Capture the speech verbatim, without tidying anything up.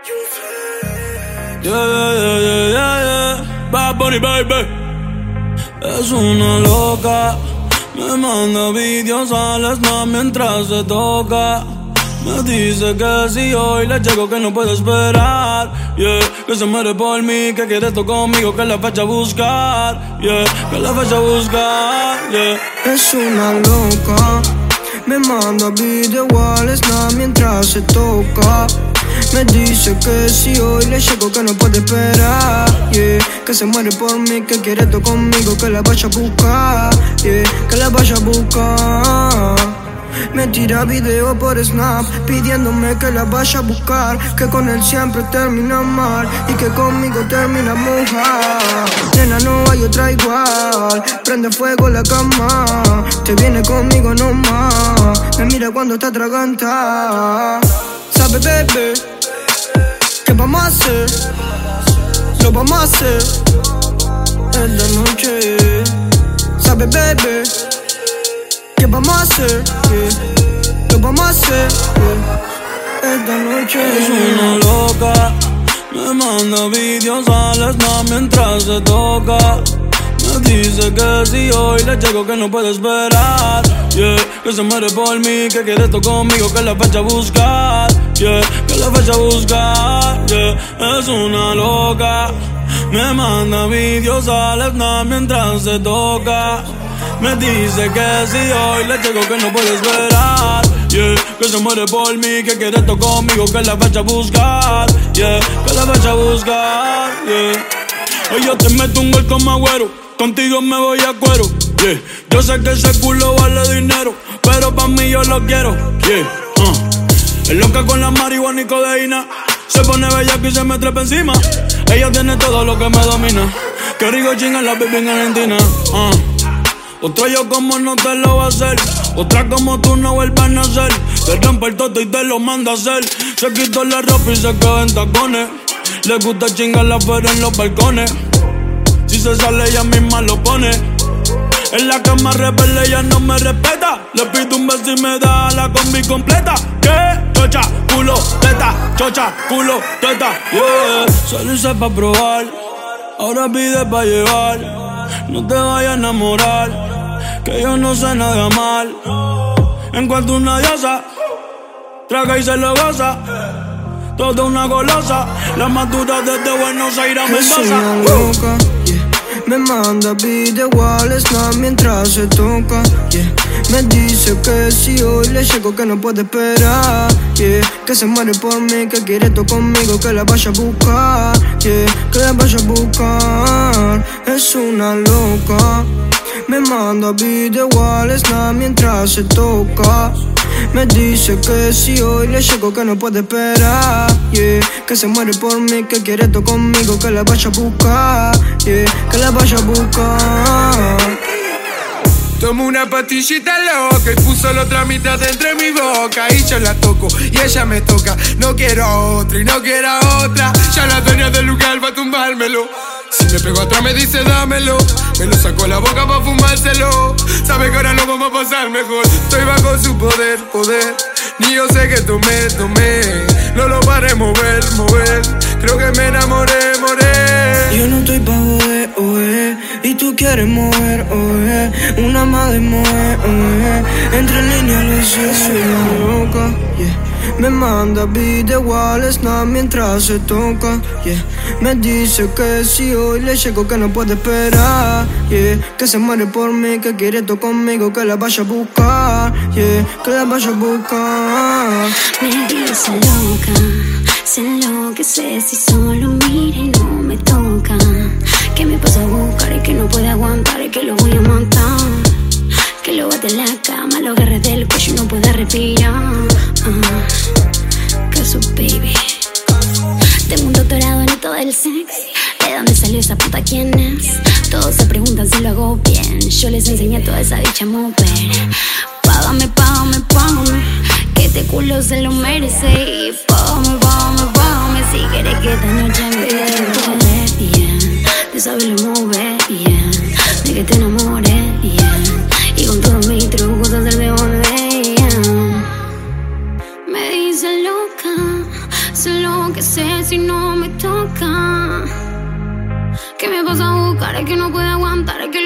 Yeah, yeah, yeah, yeah, yeah. Bad Bunny, baby. Es una loca. Me manda videos al snap mientras se toca. Me dice que si hoy le llego que no puede esperar, yeah. Que se muere por mí, que quiere esto conmigo, que la vaya a buscar, yeah. Que la vaya a buscar, yeah. Es una loca. Me manda video al snap mientras se toca. Me dice que si hoy le llego que no puede esperar, yeah. Que se muere por mí, que quiere esto conmigo, que la vaya a buscar, yeah. Que la vaya a buscar. Me tira video por Snap pidiéndome que la vaya a buscar, que con él siempre termina mal y que conmigo termina mojar. Nena, no hay otra igual, prende fuego la cama, te viene conmigo nomás. Me mira cuando está atragantada. Sabe, bebé, ¿qué vamos a hacer? Lo vamos a hacer esta noche. Sabe, bebé, ¿qué vamos a hacer? Yeah. Lo vamos a hacer, yeah. Esta noche. Es una loca. Me manda videos al snap mientras se toca. Me dice que si hoy le llego que no puede esperar, yeah. Que se muere por mí, que quiere esto conmigo, que la vaya a buscar, yeah. Que la vaya a buscar, yeah. Es una loca. Me manda videos al snap mientras se toca. Me dice que si hoy le llego que no puede esperar, yeah. Que se muere por mí, que quiere esto conmigo, que la vaya a buscar, yeah. Que la vaya a buscar, yeah. Hoy yo te meto un gol como Agüero, contigo me voy a cuero, yeah. Yo sé que ese culo vale dinero, pero pa' mí yo lo quiero, yeah. uh. Es loca con la marihuana y codeína, se pone bellaco y se me trepa encima. Ella tiene todo lo que me domina, que rico chinga la baby en Argentina, uh. Otro yo como no te lo va a hacer, otra como tú no vuelves a nacer. Te rompe el toto y te lo manda a hacer. Se quitó la ropa y se quedó en tacones. Le gusta chingarla pero en los balcones. Si se sale ella misma lo pone. En la cama rebelde ella no me respeta. Le pido un beso y me da la combi completa. ¿Qué? Chocha, culo, teta, chocha, culo, teta, yeah. Solo hice pa' probar, ahora pide pa' llevar. No te vayas a enamorar, que yo no sé nada de amar. En cuanto una diosa, traga y se lo goza. Toda una golosa, la más dura desde Buenos Aires a Mendoza. Es una loca, yeah. Me manda video al snap mientras se toca, yeah. Me dice que si hoy le llego que no puede esperar, yeah. Que se muere por mí, que quiere esto conmigo, que la vaya a buscar, yeah. Que la vaya a buscar. Es una loca. Me manda video al snap mientras se toca. Me dice que si hoy le llego que no puede esperar, yeah. Que se muere por mí, que quiere esto conmigo, que la vaya a buscar, yeah. Que la vaya a buscar. Tomo una pastillita loca y puso la otra mitad entre mi boca. Y yo la toco y ella me toca. No quiero a otra y no quiero a otra. Ya la dueña del lugar va a tumbármelo. Si me pego atrás me dice dámelo. Me lo sacó la boca pa' fumárselo. Sabe que ahora lo vamos a pasar mejor. Estoy bajo su poder, poder. Ni yo sé que tomé, tomé. No lo paré mover, mover. Creo que me enamoré, moré. Yo no estoy pa' joder, oe. Y tú quieres mover, oe. Una madre mover, oe. Entre líneas lo sé, soy una loca, yeah. Me manda video al snap mientras se toca, yeah. Me dice que si hoy le llego que no puede esperar, yeah. Que se muere por mí, que quiere esto conmigo, que la vaya a buscar, yeah. Que la vaya a buscar. Me dice loca, se enloquece si solo mira y no me toca. Que me pasa a buscar y que no puede aguantar y que lo voy a matar. Que lo bate en la cama, lo agarre del cuello y no puede respirar. uh, Que su baby. Tengo un doctorado en esto del sex. ¿De dónde salió esa puta? ¿Quién es? Todos se preguntan si lo hago bien. Yo les enseñé toda esa dicha mover. Págame, págame, págame, que este culo se lo merece. Y págame, págame, págame, si quieres que esta noche me dé bien. De saberlo mover, bien. De que te enamores, bien. Y con todos mis trucos hacer de botella. Me dice loca, se loca. tengo que hacer si no me toca? ¿Qué me pasa a buscar? Es que no puedo aguantar, es que